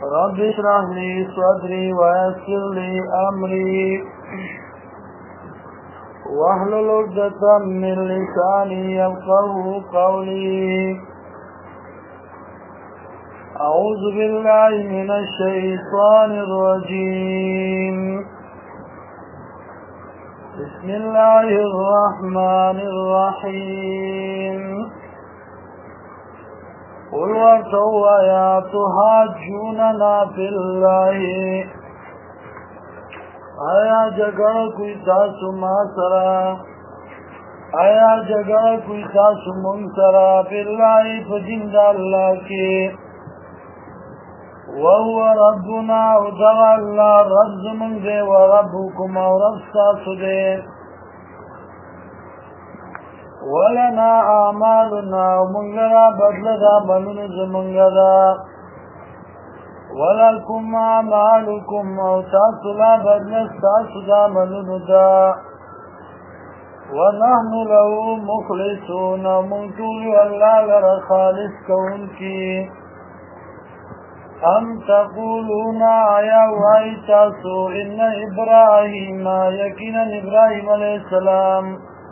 رب اشرح لي صدري ويسر لي أمري واحلل عقدة من لساني يفقهوا قولي. أعوذ بالله من الشيطان الرجيم. بسم الله الرحمن الرحيم. قل وارتوا يا تحاجوننا في الله. آیا جگڑ کوئی تاسو ما سرا، آیا جگڑ کوئی تاسو من سرا فی اللہ فدین دا اللہ کی. وهو ربنا ودغ اللہ رب زمن دے وربکم و رب ساسو دے. ولنا اعمالنا ومنگرا بدل دا بلن زمنگرا. ولکم اعمالکم او تاسو لا بدل تاسو دا بلن دا. ونحن له مخلصون منطول والله لر خالص کون کی. ام تقولون آیا وائی تاسو ان ابراہیم یقینا ابراہیم علیہ السلام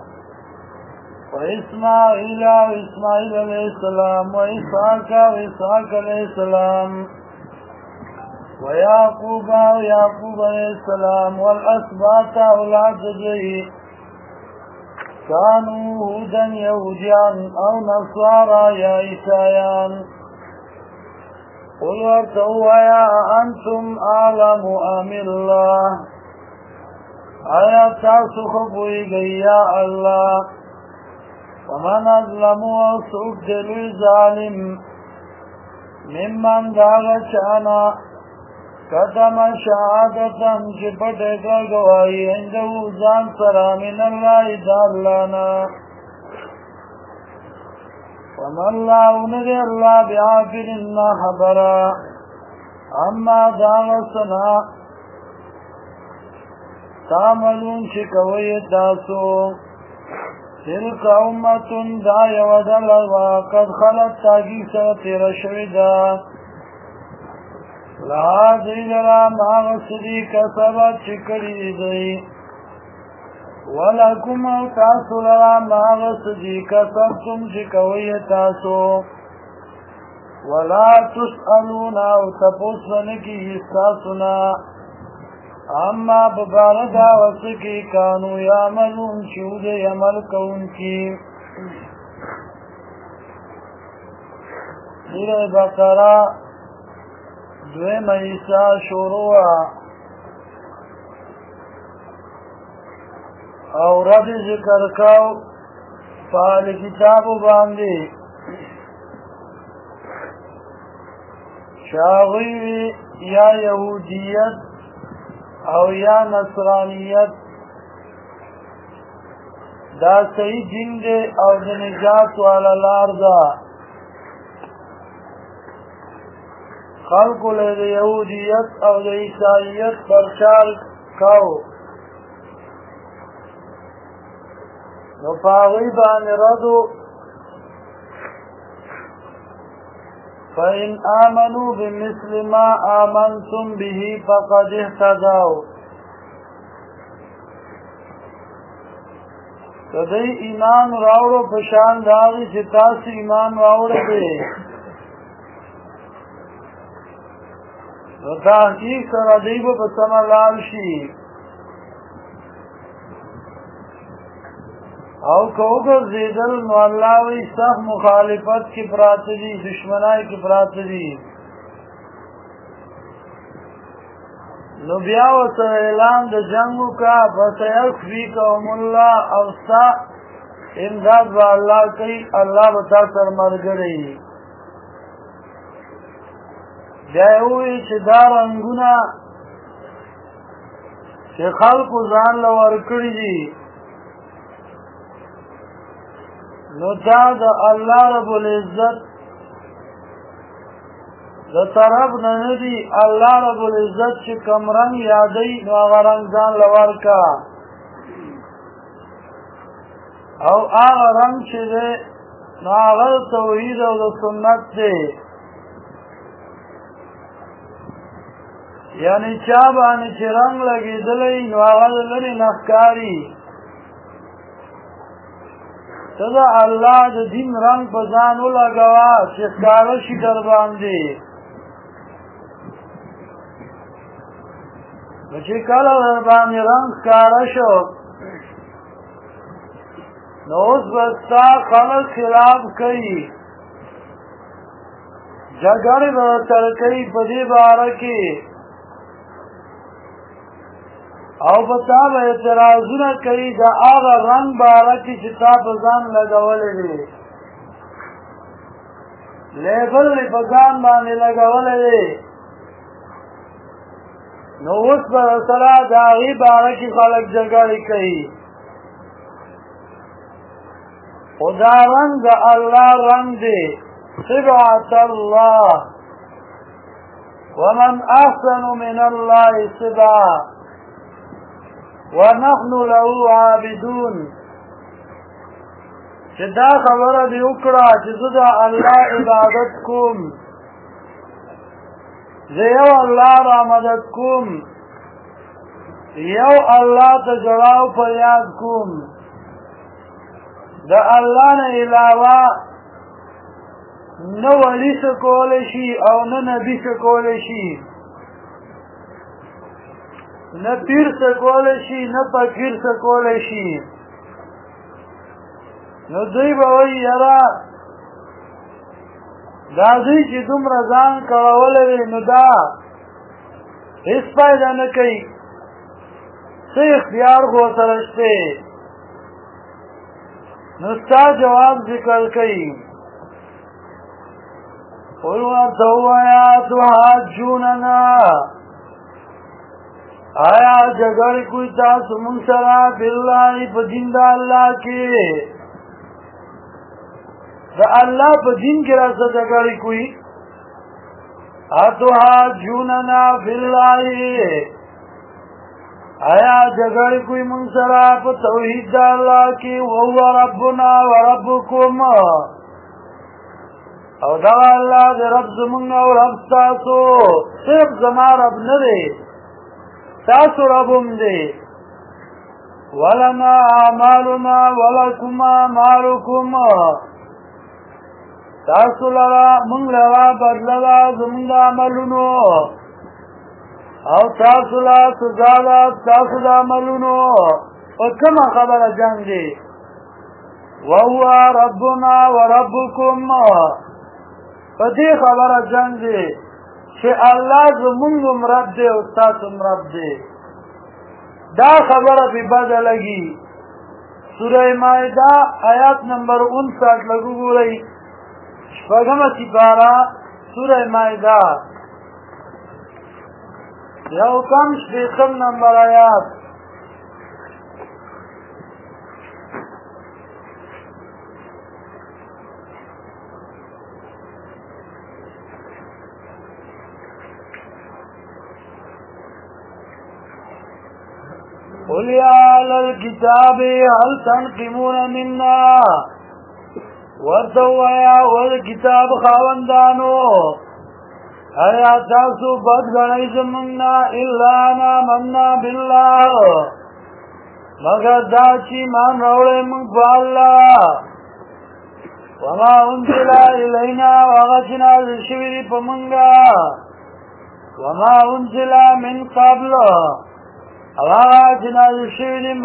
وإسماعيل وإسماعيل عليه السلام وإسحاق وإسحاق عليه السلام ويعقوب ويعقوب عليه السلام والأسباط أولاد جي كانوا هودا يهوديان أو نصارى يا عيسایان. قل ورتوا يا أنتم أعلم أم الله. آیا تاسو خبوئی گئی یا اللہ. ومن اظلم وسوک دلوی ظالم ممن داغ چانا کتم شهادتا چپٹے کا گواہی اندہو زان سرا من اللہ دالانا. وما اللہ ندی اللہ بعافر انا خبرا اما داغ سنا تعملون چکوی تاسو. تلك امت دا یودل وقد خلت تاگی سر تیر شویدا لها دیلرا ماغسدی کسبت چکری دی. ولکم تاسو لرا ماغسدی کسبتم چکوی تاسو. ولا تسألون او تپوسنکی استاسنا اما بباردا وسکی کانو یعملون چود یعمل کون کی. سورہ بقرہ دویم حصہ شروع او رد ذکر کاو فعال کتاب باندی شاغی یا یہودیت او یا نصرانیت دا صحیح دین دے او دا نجات والا لار دا. خلقو لے دا یہودیت او دا عیسائیت پرچار کاؤ نو پاغی بان ردو. فَإِنْ آمَنُوا بِمِثْلِ مَا آمَنْتُمْ بِهِ فَقَدِ اهْتَدَوْا. کدی ایمان راوڑو پشان داغی چتاس ایمان راوڑو دے نو تحقیق سر عدیب پسم لال شی. او کوگر زیدل نو اللہ وی سخت مخالفت کی پرات دی دشمنائی کی پرات دی. نو بیاو سر اعلان دا جنگو کا فسیکفیکہم اللہ اوستا امداد با اللہ کئی اللہ بتا سر مرگرئی. بیاوی چه دار انگونا چه خلق زان لورکڑی دی نو دا دا اللہ رب العزت دا طرف ندی. اللہ رب العزت چه کم رنگ یادی نو آغا رنگ زان لور کا او آغا رنگ چه دے نو آغا توحید او دا سنت دے. یعنی چا باندې چې رنګ لګېدلی نو هغه د لرې نه ښکاري ته د الله د دین رنګ په ځان ولګوه چې ښکاره شي در باندې نو چې کله در باندې رنګ ښکاره شو نو اوس به ستا خلک خلاف کوي جګړې به سره کوي په دې باره کې او په تا به اعتراضونه کوي د هغه رنګ باره کې چې تا په ځان لګولی دی لیبل یې په ځان باندې لګولی دی نو اوس به سره د هغې باره کې خلک جګړې کوي خو دا رنګ د الله رنګ دی صبغة الله ومن أحسن من الله صبغة ونحن له عابدون چې دا خبره دې وکړه چې زه د الله عبادت کوم زه یو الله را مدد کوم یو الله ته جواب فریاد کوم د الله نه علاوه نه ولی څه کولی شي او نه نبي څه کولی شي نه پیر څه کولی شي نه فقیر څه کولی شي نو دوی به وایي یاره دا دوی چې دومره ځان کړولی وي نو دا هېڅ فایده نه کوي څه اختیار خو ورسره شته نو ستا جواب ذکر کوي قل ورته ووایه تحاجوننا آیا جګړې کوي تاسو مونږ سره بالله په دین د الله کې د الله په دین کې راځه جګړې کوي اتحاجوننا بالله آیا جګړې کوي مونږ سره په توحید د الله کې وهو ربنا وربکم او دا الله دې رب زمونږ او رب تاسو صرف زما رب نه دی تاسو ربم دی ولنا اعمالنا ولکم اعمالکم تاسو لرا مونږ لرا بدللا زمونږ عملونو او تاسو لا سزا ده تاسو د عملونو په کومه خبره جنګ دی وهو ربنا وربکم په دې خبره جنګ دی چې الله زمونږ هم رب دی او ستاسو هم رب دی دا خبره بې بده لګي سوره مائده آیات نمبر 59 لږ وګورئ شپږمه سپاره سوره مائده یو کم شپېتم نمبر آیات قل يا أهل الكتاب هل تنقمون منا ورته وایه والکتاب خاوندانو ایا تاسو بد غنئ زمونږ نه الا ان آمنا بالله مگر دا چې ایمان راوړی مونږ په الله وما انزل الینا هغه چې نازل شوي دي په مونږه وما انزل من قبل هغه چې نازل شوي دي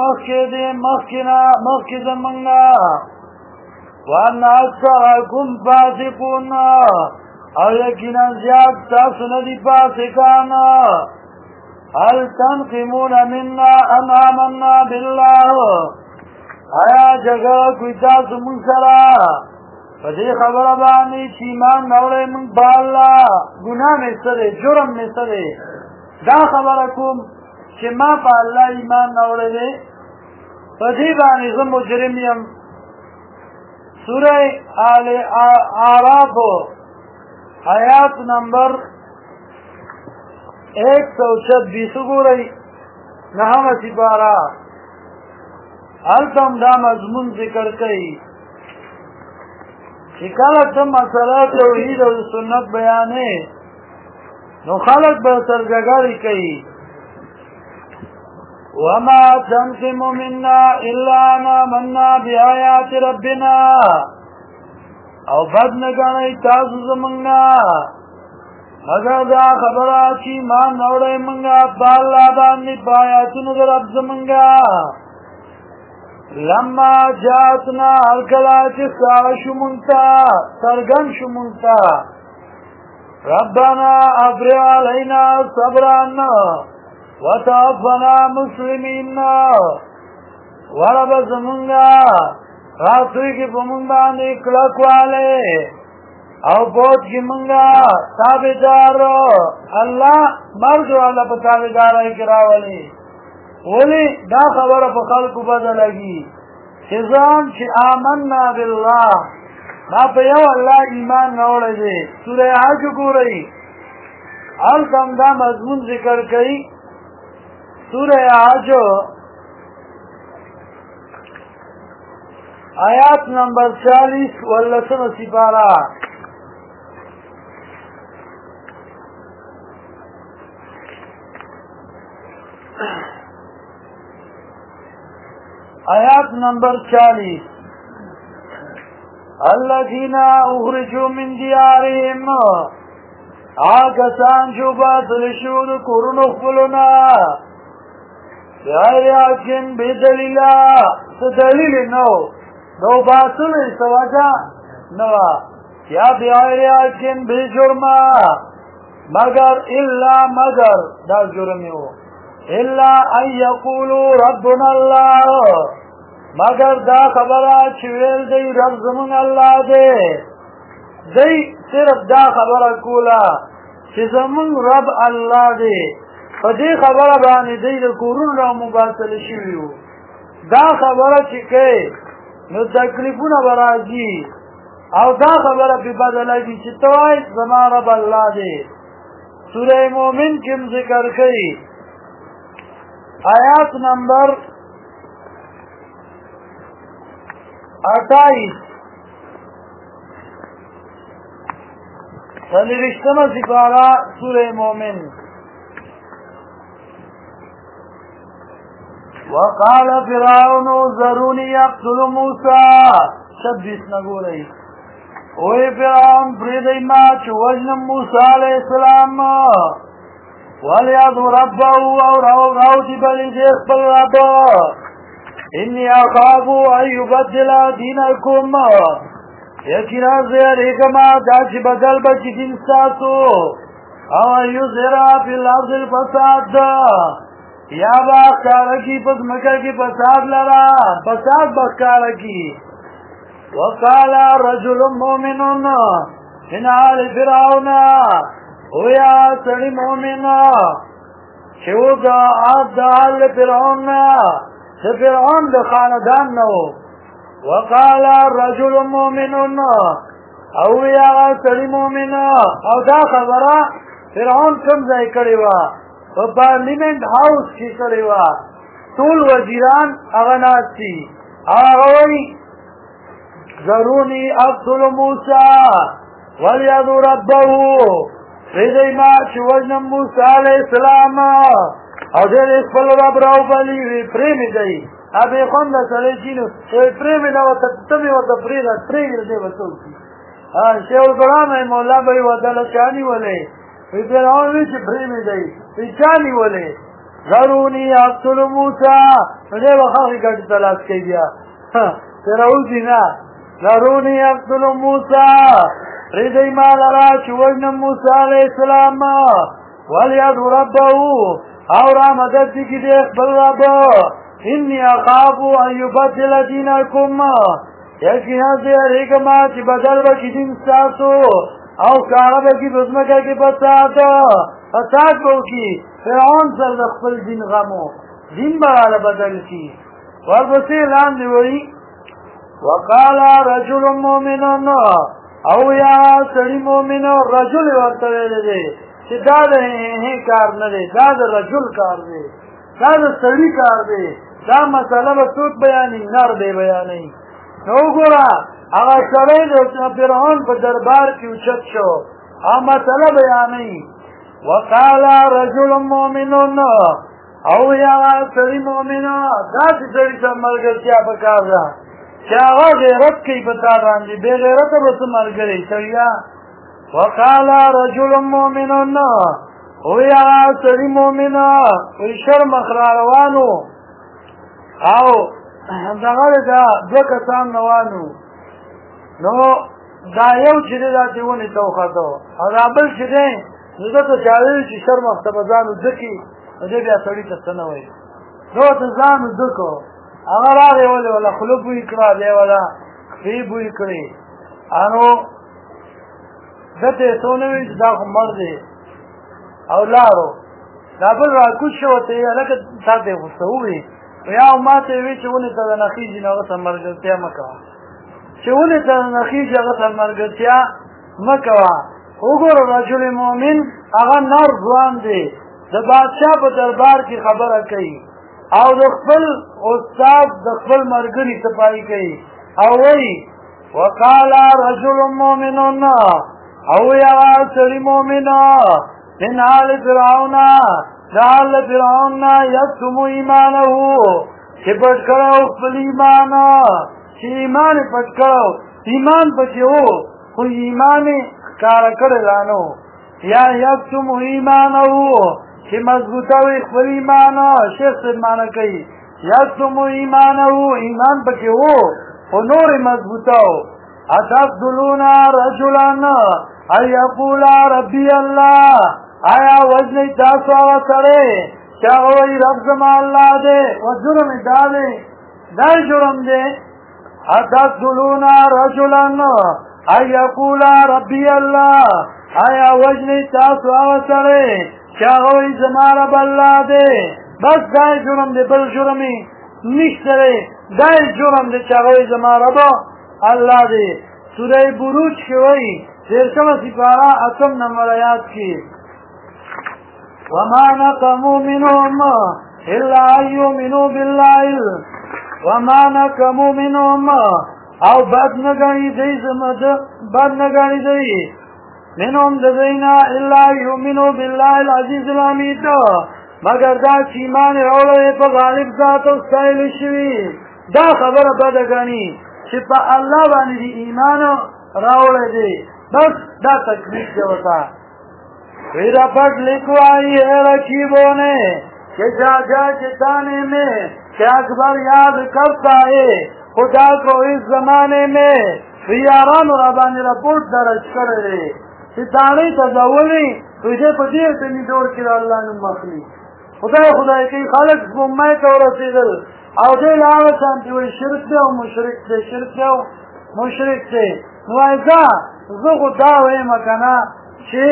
مخکې زمونږ نه وان اکثرکم فاسقون او یقینا زیاد تاسو نه دي فاسقان هل تنقمون منا ام آمنا بالله آیا جګړه کوي تاسو مونږ سره په دې خبره باندې چې ایمان راوړی مونږ په الله ګناه مې څه دی جرم مې څه دی دا خبره کوم چې ما په الله ایمان راوړی دی په دې باندې زه مجرم یم سوره آل اعراف آیات نمبر 126 وګورئ نهمه سپاره هلته هم دا مضمون ذکر کوي چې کله ته مسله توحید او سنت بیانې نو خلق به سرګګړی کوي وما تنقم منا الا ان آمنا بآيات ربنا او بد نه غنئ تاسو زمونږه مگر دا خبره چې ایمان راوړی مونږه په الله باندې په آیاتونو د رب زمونږه لما جاتنا هر کله چې ښکاره شو مونږ ته څرګند شو مونږ ته ربنا افرغ علینا صبرا وتوفنا مسلمین ورب زمونږه راتوی کې په مونږ باندې کلکواله او بوت کی منگا تابدار اللہ مرد والا پا تابدار آئی کراولی ولی دا خبر پا خلق بدلگی چیزان چی آمنا باللہ ما پا یو اللہ ایمان نوڑے دے سورہ حج کو رئی الکم دا مضمون ذکر کئی سورہ حج آیات نمبر 40 واللسم سپارہ آیات نمبر 40 الذین اخرجوا من دیارهم آگسان جو باطل شود کرن اخفلنا بغیر حقن بدلیلا دلیل نو باطل سوجا نو یا بغیر حقن بجرما مگر دا جرمی ہو الا ان یقولوا ربنا اللہ مگر دا خبرہ چویل دی رب زمون اللہ دے دی صرف دا خبرہ کولا چی زمون رب اللہ دے فا دی خبرہ بانی دی دا کورون را مباطل شویو دا خبرہ چی کئی نو تکلیفون برازی او دا خبرہ پی بدلگی چی توائی زمان رب اللہ دے سورہ مومن کم ذکر کئی آیات نمبر 28 سنرشتم سپارہ سورہ مومن وقال فرعون ذرونی یقتل موسیٰ 26 نگو رہی اوہ فرعون پریدی ما چوجنم موسیٰ علیہ السلام وَلْيَدْعُ رَبَّهُ أَوْ رَوْتِ بَلِدِيخ بَالرَّبَّ إِنِّي أَخَافُ أَن يُبَدِّلَ دِينَكُمْ یقینا زیریکما داچ بدل بچی دین ساتو او أَن يُظْهِرَ فِي الْأَرْضِ الْفَسَادَ یا با کارکی پس مکہ کی فساد لرا فساد بکارکی وقال رجل مؤمن من آل فرعون اویا سڑی مومنا چو دا آب دا آل فرعون دا فرعون دا خاندان نو وقال رجل مومن اویا سڑی مومنا او دا خبرہ فرعون کم زائی کریوا و پارلیمنٹ ہاؤس کی کریوا طول وزیران اغنات تی آغوی ضرونی اقتل موسیٰ ولیدو ربہو ریدی ما چی وجنم موسیٰ علیہ السلام او دیر اسفل رب راو بلی وی پریمی دی ابی خوند سلی چینو وی پریمی دا تمی و تفرید پریمی دی بسول کی شیخ القرآن ای مولا بی و دلچانی ولی وی پیران وی چی پریمی دی وی چانی ولی ضرونی اقتل موسیٰ دی بخاقی کٹی تلاس کی دیا تیراوزی نا ضرونی اقتل موسیٰ ریدی مال را چوجنم موسیٰ علیہ السلام ولیدو ربہو اور مدد کی دیکھ بل رب انی اخافو ان یبدل دینکم یقینا زیریکما چی بدل بکی دین ساتو او کارا بکی بزمکا کی فساد بوکی فرعون سر دخل دین غمو دین برال بدل کی وربسی اعلان دیوئی وقال رجل مومن او یا سڑی مومن رجل ورطویلے دے چی دا دا ہی کار ندے دا دا رجل کار دے دا دا سڑی کار دے دا مسئلہ بسوک بیانی نر دے بیانی نو گورا اگا سڑی دا فرعون پا دربار کی اچت شو او مسئلہ بیانی وقال رجل مؤمن او یا سړی مؤمن دا چې سړی سره ملګرتیا پکار ده چې هغه غیرت کوي په تا باندې بې غیرته به څه ملګری سړیا وقال رجل مؤمن او یا سړی مؤمن وی شرم روانو او دغه دا دوه کسان روانو نو دا یو چې دا دیونه توخاتو او دا بل چې دی زه ته چاوي چې شرم اختبازانو ځکي دې بیا سړی ته څه نه وایي نو ته ځان وځکو هغه راغی ولا خلوب وی کړه دی ولا خې وی کړی انو دته سونوي دا مر دی او لارو دا بل را کوشو ته لکه تاسو وسوي یا ماته وی چې ونه ته نه خېږي نو سمرګتیا مکا چې ونه ته نه خېږي هغه سمرګتیا مکا وګوره رجل مؤمن هغه نور ځوان دی د بادشاہ په دربار کې خبره کوي او د خپل استاد د خپل مرګري صفائی کوي او وی وقال رجل مؤمن او یا سړی مؤمن من آل فرعون دال فرعون یکتم ایمانه چې پټ کړو خپل ایمان چې ایمان پټ کړو ایمان پټیو خو ایمان کار کړلانو یا یکتم ایمانه چې مضبوطه وي خپل ایمان شیخ صاحب معنا کوي یکتم ایمانه ایمان پټیو خو نور مضبوطه اتقتلون رجلا ان یقول ربي الله آیا وجنی تاسو هغه سره چې هغه وایي رب زما الله دی او جرم دا دی دا جرم دی اتقتلون رجلا ان یقول ربي الله آیا وجنی تاسو هغه سره چې هغه وایي زما رب الله دی بس دا جرم دی بل جرمي نشته دا جرم دی چې هغه وایي زما رب الله دی سوره بروج کې وایي 13 سپاره 8 نمبر آیات کې وما نقموا منهم إلا أن يؤمنوا بالله وما نقموا منهم او بد نگانی دی منهم دزینا إلا يؤمنوا بالله العزيز الحميد مگر دا چیمان روڑے پا غالب ذات و ستایل شوی دا خبر بدگانی چی پا اللہ بانی دی ایمان روڑے دی بس دا تکلیف دیوتا میرا پٹ لکھوائی ہے رقیبوں نے کہ جا جا کے تانے میں کہ اکبر یاد کرتا ہے خدا کو اس زمانے میں ریاران اور ابانی رپورٹ درج کر رہے ستانے تدولی تجھے پدیر تنی دور کرا اللہ نے مخلی خدا کی خالق گمائے تو رسیدل او دل آوشان تیوی شرک دے و مشرک دے شرک دے و مشرک دے نوائزا زغو داوی مکنا چی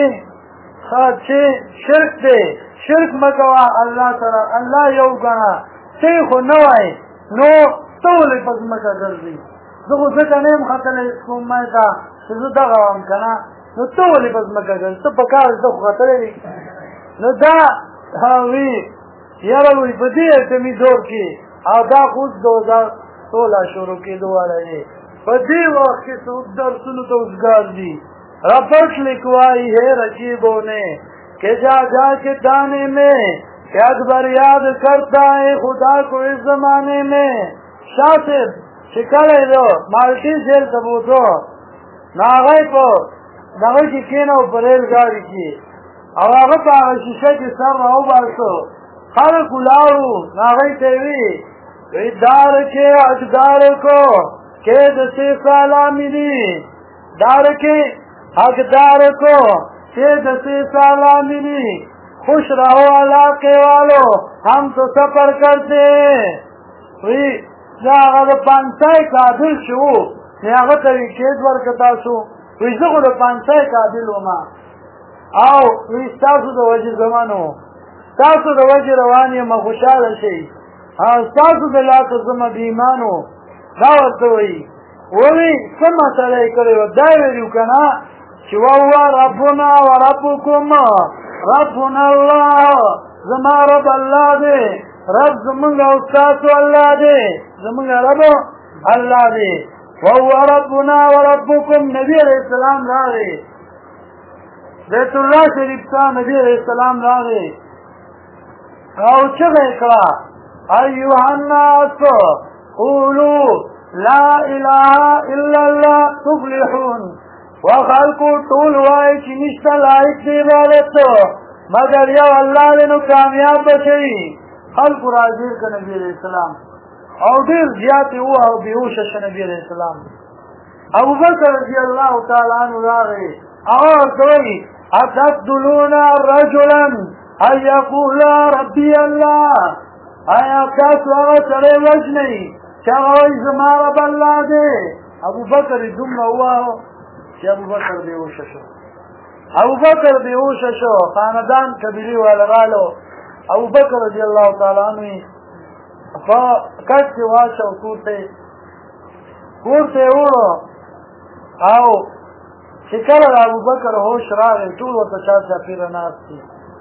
شرک دے شرک مکوا اللہ تعالی اللہ یو گنا شیخو نوائی نو تولی پس مکا گردی زغو زکا نیم خطل اسکوم مائتا شزو دغوام کنا نو تولی پس مکا گردی تو پکار زخو خطلی دی نو دا وی یاروی بدی اتمی دور کی او دا خود 2016 شروع کی دوارا ہے بدی وقت کی سود در سنو تو ازگار دی رپٹ لکھوائی ہے رقیبوں نے کہ جا جا کے دانے میں کہ اکبر یاد کرتا ہے خدا کو اس زمانے میں شاطب شکلے دو مالٹی سیل ثبوتو ناغی پو ناغی کی کینو پریل گاری کی او آغا پا شیشہ کی سر رہو بارسو خلق الاؤ ناغی تیوی دار کے اجدار کو کہ دسی سالہ ملی دار کے حقدار کو کہ دسی سالہ ملی خوش رہو علاقے والو ہم تو سفر کرتے وی دا آغا پانسائی قابل شو نی آغا تاوی کید ورکتا شو وی زخو دا پانسائی قابل وما او وی ستاسو دا وجه زمانو ستاسو دا وجه روانی ما خوشحال شئی ستاسو دا لا تزم بیمانو دا ورطوئی وی سمع سلائی کرے و داوی ریو کنا چی وہو ربنا و ربکم ربنا اللہ زمان رب اللہ دے رب زمانگا استاسو اللہ دے زمانگا رب اللہ دے وہو ربنا و ربکم نبی علیہ السلام را دے بیت الله شریف ته نبی علیہ السلام راغی او چغه کړه ایها الناس قولوا لا اله الا الله تفلحون وخلقوا طول وای چې نشته لایق دی عبادت مگر یو الله دې نو کامیاب بشي خلق راځي ک نبی علیہ السلام او ډیر زیات او بیهوش ش نبی علیہ السلام ابو بکر رضی الله تعالی عنہ راغی او دوی اتدلون رجلا ان يقول ربي الله آیا تاسو هغه سره وجنئ چې هغه وایي زما رب الله دی ابو بکر دومره ووهه چې ابو بکر بیهوشه شو ابو بکر بیهوشه شو خاندان قبیلې والا رالو ابو بکر رضی الله تعالی عنہ په کټ کې واچو کور ته وړو او چې کله ابو بکر هوش راغی ټول ورته چاپېره ناست دي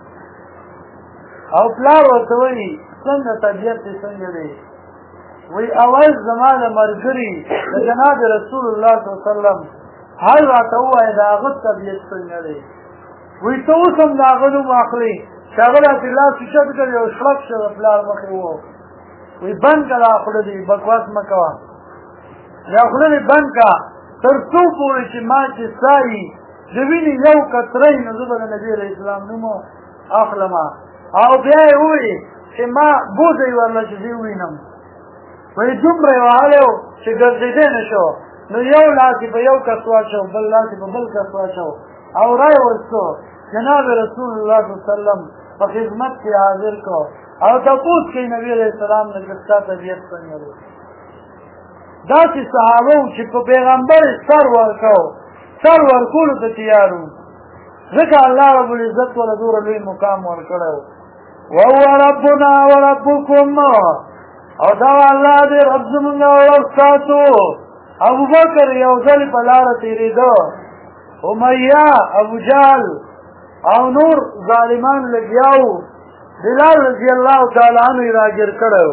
او پلار ورته وایي څنګه طبیعت دې څنګه دی وی اول زما د ملګري د جناب رسول الله صلی الله علیه وسلم حال راته ووایه د هغه طبیعت څنګه دی وی ته اوس هم د هغه نوم اخلي چې هغه داسې لاس اوچت کړي او شړک شه د پلار مخې وو وی بند کړه دا خوله دې بکواس مه کوه دا خوله دې بند کړه تر څو پورې چې ما چې سایي د وینې یو قطره نو زه به د نبي علیه السلام نوم اخلمه او بیا یې ووایي چې ما بوځئ ورله چې زه ووینم وی دومره یې وهلی و چې ګرځېدی نه شو نو یو لاس یې په یو کس واچو بل لاس یې په بل کس واچو او رای ورستو جناب رسول الله صلی الله علیه وسلم په خدمت کې حاضر کو او تپوس کوي نبي علیه السلام نه چې ستا طبیعت څنګه دی داسې صحابه وو چې په پیغمبر سر ورکو سر ورکولو ته تیار وو ځکه الله رب العزت وله دومره لوی مقام ورکړی و وهو ربنا وربکم او دا الله دې رب زمونږ او رب ستاسو ابو بکر یو ځل په لاره تېرېده امیه ابو جهل او نور ظالمان لګیا وو بلال رضی الله تعالی عنہ یې راګیر کړی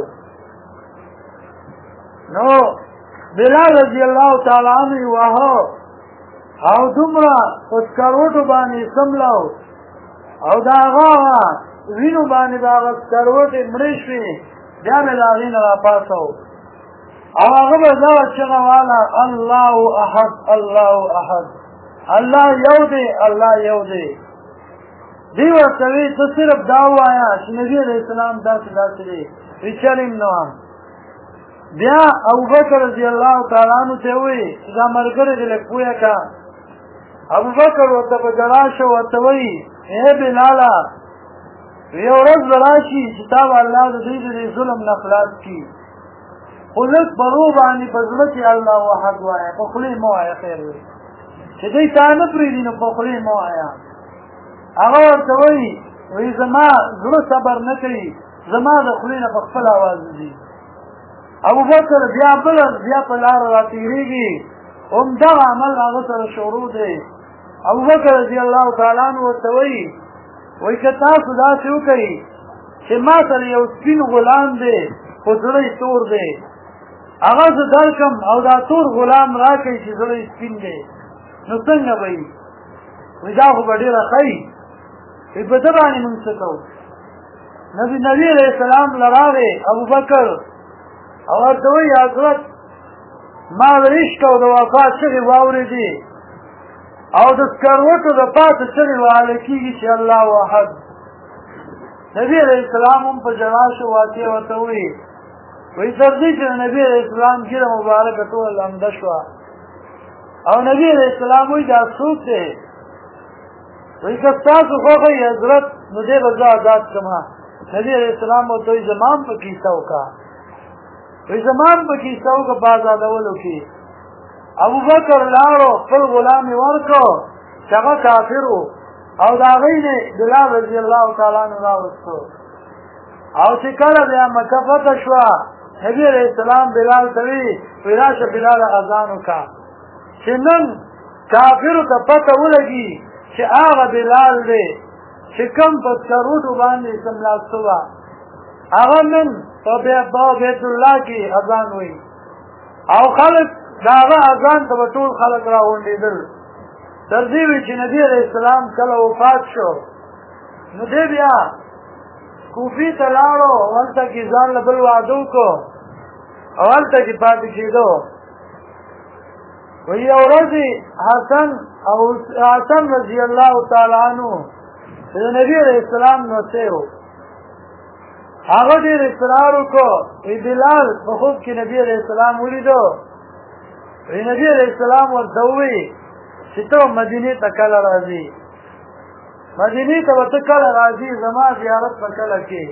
نو بلال رضی الله تعالی عنہ یې واهه او دومره په سکروټو باندې سملاو او د هغه وینو باندې د هغه سکروټې مړې شوې بیا مې له هغې نه راپاڅو او هغه به دا چغه واله الله احد الله احد الله یو دی الله یو دی دی ورته وی ته صرف دا ووایه چې نبي علیه السلام داسې داسې دی وی چلیم نه وم بیا ابوبکر رضی الله تعالی عنہ ته وی چې دا ملګری دې لږ پوهه کړه ابوبکر ورته په ژړا شو ورته وی ای بلاله یو ورځ به راشي چې تا به الله د دوی د ظلم نه خلاص کړي خو لږ په رو باندې په زړه کې الله احد وایه په خولې مه وایه خیر وي چې دوی تا نه پرېږدي نو په خولې مه وایه هغه ورته وایي زما زړه صبر نه کوي زما د خولې نه په خپل اواز ځي ابوبکر بیا بله بیا په لاره راتېرېږي همدغه عمل هغه سره شروع دی ابوبکر رضی الله تعالی عنہ ورته وایي وایي که تاسو داسې وکئ چې ما سره یو سپین غلام دی خو زړه یې تور دی هغه زه درکم او دا تور غلام راکئ چې زړه یې سپین دی نو څنګه به وي وایي دا خو به ډېره ښه وي وایي په ده باندې مونږ څه کوو نبي علیه السلام له راغې ابوبکر او ورته وایي حضرت ما د عشق او د وفا چغې واورېدې او د سکروټو د پاسه چغې وهلی کېږي چې الله احد نبي علیه السلام هم په ژړا شو واقع ورته وایي وایي تر دې چې د نبي علیه السلام ږیره مبارکه ټوله لمده شوه او نبي علیه السلام وایي دا څوک دی وایي که ستاسو خوښه یې حضرت نو دې به زه ازاد کړمه نبي علیه السلام ورته وایي زما هم په کیسه وکړه وایي زما هم په کیسه وکړه په ازادولو کې ابوبکر لاړو خپل غلام یې ورکړو چې هغه کافر و او د هغې نه بلال رضی الله تعالی عنہ راوستو او چې کله بیا مکه فتح شوه نبي علیه السلام بلال ته وایي وایي راشه بلاله اذان وکړه چې نن کافرو ته پته ولګي چې هغه بلال دی چې کوم په سکروټو باندې څملاستو وه هغه نن په بیت الله کې اذان وایي او خلک د هغه اذان ته به ټول خلک راغونډېدل تر دې وی چې نبی علیہ السلام کله وفات شو نو دې بیا کوفی ته لاړو ولته کې ځان له بل وعده وکړو او هلته کې پاتې کېدو وی یو ورځ حسن رضی الله تعالی عنہ د نبی علیہ السلام نوڅه و هغه ډېر اصرار وکړو وی بلال په خوب کې نبی علیہ السلام ولیدو وی نبی علیہ السلام ورته ووی چې ته مدینې ته کله راځې مدینې ته به ته کله راځې زما زیارت به کله کې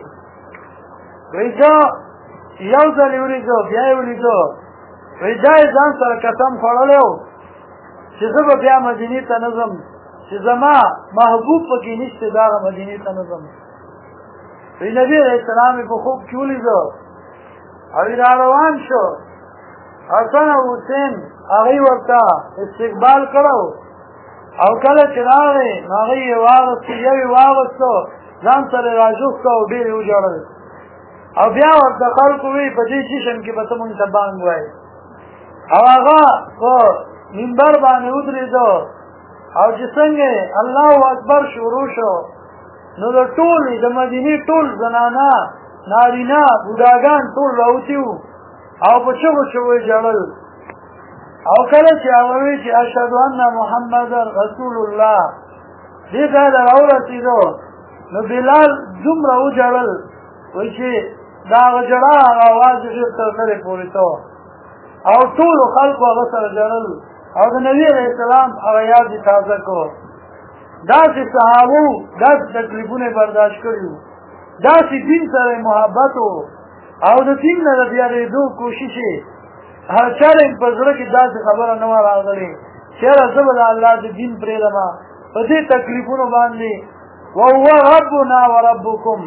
وی زه یو ځل یې ولیدو بیا یې ولیدو وی دا یې ځان سره قسم خوړلی و چې زه به بیا مدینې ته نه ځم چې زما محبوب پکې نشته دغه مدینې ته نه ځم وی نبی علیہ السلام یې په خوب کې ولیدو او یې را روان شو حسن او حسین هغوی ورته استقبال کړو او کله چې راغی نو هغوی یې واغستو یو یې واغستو ځان سره راجوخ کړه او ډېر یې وژړل او بیا ورته خلکو وی په دې جشن کې به ته مونږ ته بانګ وایي او هغه په منبر باندې ودرېدو او چې څنګه الله اکبر شروع شو نو د ټولې د مدینې ټول زنانه نارینه بوډاګان ټول راوتي وو او په چغو چغو یې ژړل او کله چې هغه وی چې اشهد ان محمد رسول الله دې ځای ته راورسېدو نو بلال دومره وژړل وایي چې د هغه ژړا هغه اواز یې ډېر تر سرې پورې ته او ټولو خلکو هغه سره ژړل او د نبي علیہ السلام هغه یاد یې تازه کړو داسې صحابو داسې تکلیفونه یې برداشت کړي وو داسې دین سره محبت و او د دین نه د بیارېدو کوشش یې هر چاله په زړه کې داسې خبره نه وه راغلې چېره زه به د الله د دین پرېږدمه په دې تکلیفونو باندې وهو ربنا وربکم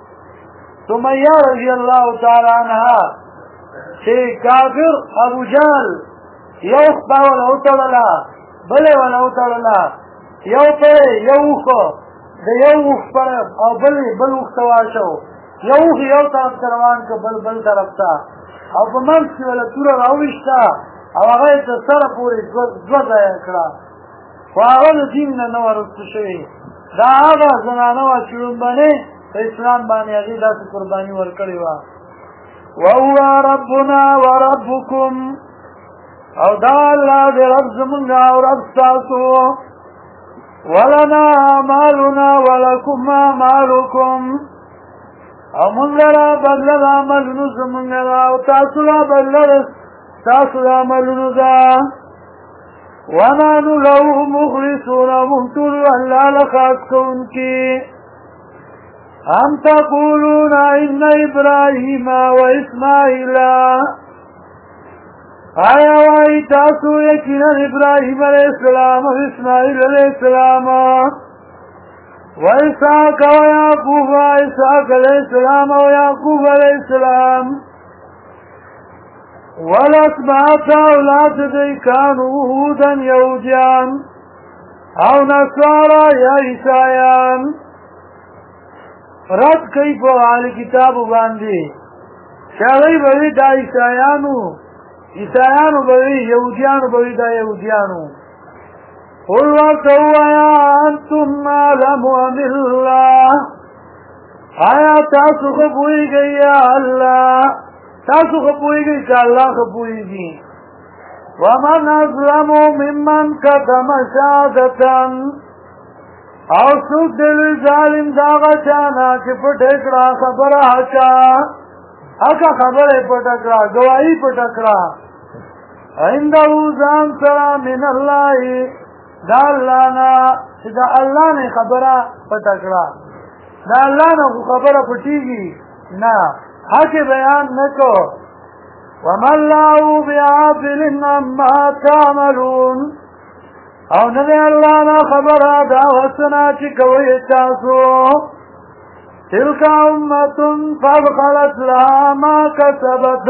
سمیه رضی الله تعالی عنها چې کافر ابو جهل یو خپه وله وتړله بلې وله وتړله یو پرې یو اوښه د یو اوښ پره او بل اوښ ته واچو یو اوښ یو طرف ته روان که بل طرف ته او په منځ کې وله توره راوویشته او هغه یې تر سره پورې دوه ځایه کړه خو هغه د دین نه نه ورسته شوې دا هغه زنانه وه چې لومبنې په اسلام باندې هغې داسې قرباني ورکړې وه وهو ربنا وربکم او دا الله دې رب زمونږ او رب ستاسو ولنا اعمالنا ولکم اعمالکم او مونږ را بدله د عملونو زمونږ را او تاسو را بدله ستاسو د عملونو ده ونحن له مخلصون مونږ ټول الله له خاص کوونکي ام تقولون ان ابراهیم و اسماعیل آیا وائی تاسو یقینا ابراہیم علیہ السلام و اسماعیل علیہ السلام و اسحاق و یعقوب علیہ السلام و یعقوب علیہ السلام والاسباط اولاد دی کانو هودا یهودیان او نصارا یا عیسایان رد کئی پو آل کتاب باندی شاگئی بوی دا عیسایانو بوی یهودیانو بوی دا یهودیانو قل ورطو آیا انتم عالم ام اللہ آیا تاسو خبوئی گئی یا اللہ تاسو خبوئی گئی کہ اللہ خبوئی گئی ومن اظلم ممن کتم شہادتن او سوک دل ظالم داغا چانا چی پٹکڑا خبر حقا خبر پٹکڑا گواہی پٹکڑا عندہو زان سرا من اللہ دا اللہ نا چی دا اللہ نے خبر پٹکڑا دا اللہ نا خبر پٹیگی نا حق بیان نکو وما اللہ بعافل اما تعملون او نبی اللہ نا خبر دا غسنا چی کوئی تاسو تلک امت قد خلت لها ما کسبت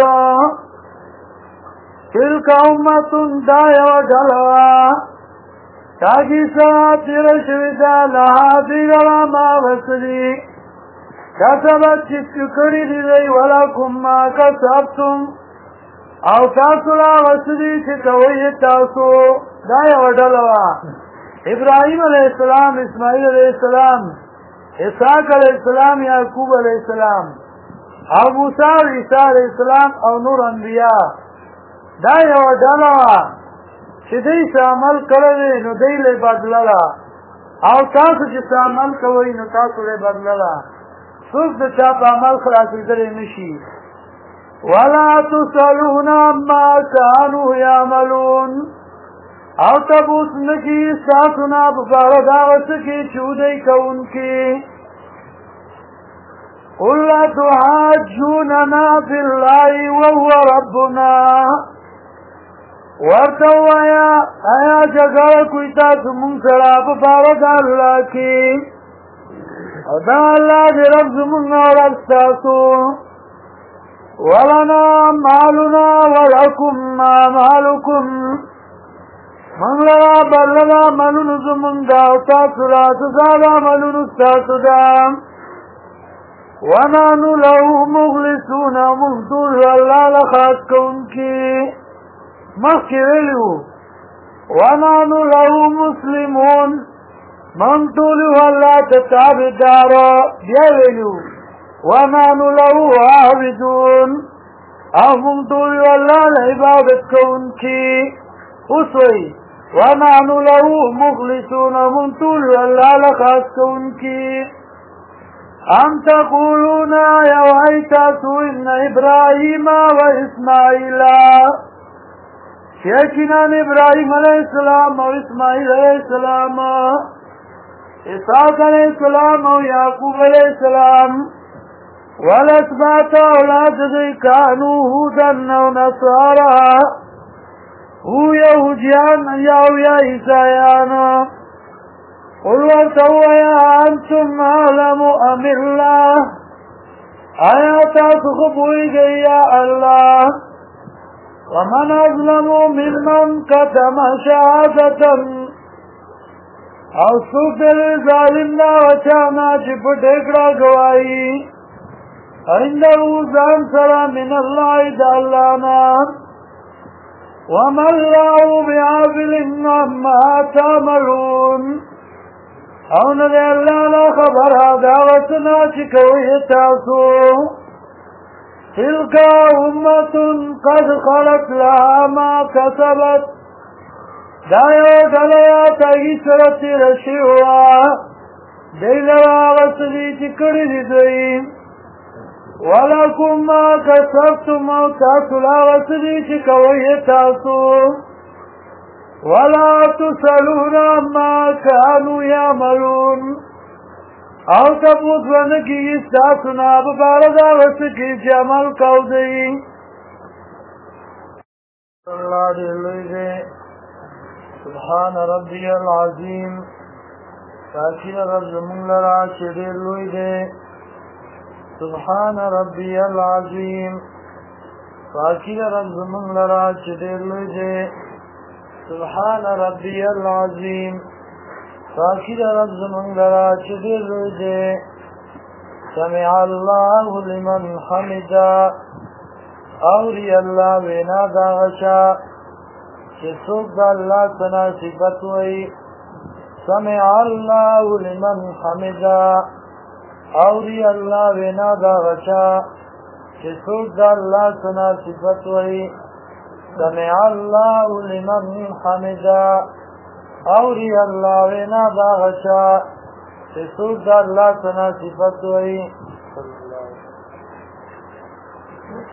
تلک امت دا یو جلوا تاکی سرا تیر شویدا لها دیگرا ما وسلی کسبت چکڑی دی ولکم ما کسبتم او تاسو لا وسلی چی کوئی تاسو دا یو ډلوا ابراهیم علیہ السلام، اسماعیل علیہ السلام، اسحاق علیہ السلام، یعقوب علیہ السلام او موسی عیسی علیہ السلام او نور انبیاء. دا یو ډله وه چې دوی څه عمل کړی نو دوی له بدله ده، او تاسو چې څه عمل کوئ نو تاسو له بدله ده. څوک د چا په عمل خلاصېدلی نه شي. ولا تسألون عما كانوا يعملون، او تبوس نکی ساسونا بفارد آغس کی چودئی کونکی. قل لا تحاجوننا في الله وهو ربنا، ورتو آیا جگڑ کوئی تاسو منسرا بفارد اللہ کی، او دا اللہ دی رب زمون اور استاسو. ولنا مالنا ولکم مالکم، من لرا بلنا ملون زمون دا تاسو را سزادا ملون استاسو دا. ونانو له مغلسون، منطول اللہ لخاص کون کی مخی ویلیو. ونانو له مسلمون، منطول اللہ تتابدارا بیا ویلیو. ونانو له عابدون، او منطول اللہ لعبادت کون کی اسوئی. ونحن له مخلصون، منطول اللہ لخاص کون کی. ام تقولون یوائتاتو ان ابراہیم و اسماعیل، یقینا ابراہیم علیہ السلام و اسماعیل علیہ السلام، اسحاق علیہ السلام و یعقوب علیہ السلام، والاسباط اولاد دی کانو هودن و نصارا، او یهودیان یاو یا عیسایان. قل ورتو یا انتم عالم ام اللہ، آیا تاسو خبوئی گئی یا اللہ. ومن اظلم ممن کتم شهادتا، او سوک دل ظالم دا وچانا چی پٹکڑا گوائی عندہو زان سرا من اللہ دا اللہ نام. وما الله بعافل عما تعملون، او ندے اللہ لا خبر دعوتنا چکوئی تاسو. تلك امت قد خلت لها ما کسبت، دایو دلیا تاگی سرطی رشیوا دیل راغسلی چکڑی دی دوئی. ولکم ما کسبتم، او تاسو لاغسلی چکوئی تاسو. ولا تسألون عما كانوا يعملون، او تبوت ونکی استاسنا ببارد آغسکی چی عمل کو دی. اللہ دلوی دے سبحان ربی العظیم، تاکین رب زمون لرا چی دلوی دے. سبحان ربی العظیم، تاکین رب زمون لرا چی دلوی دے. سبحان ربی العظیم، تاکید رب زمون لرا چی دلوی دے. سمع اللہ لمن حمدا، اوری اللہ وینا دا غشا چی سوک دا اللہ سنا صفت وی. سمع اللہ لمن حمدا، اوری اللہ وینا دا غشا چی سوک دا اللہ سنا صفت وی. سمع اللہ لمن حمدا، اوری اللہ وینا دا غشا چی سوک دا اللہ سنا صفت وی.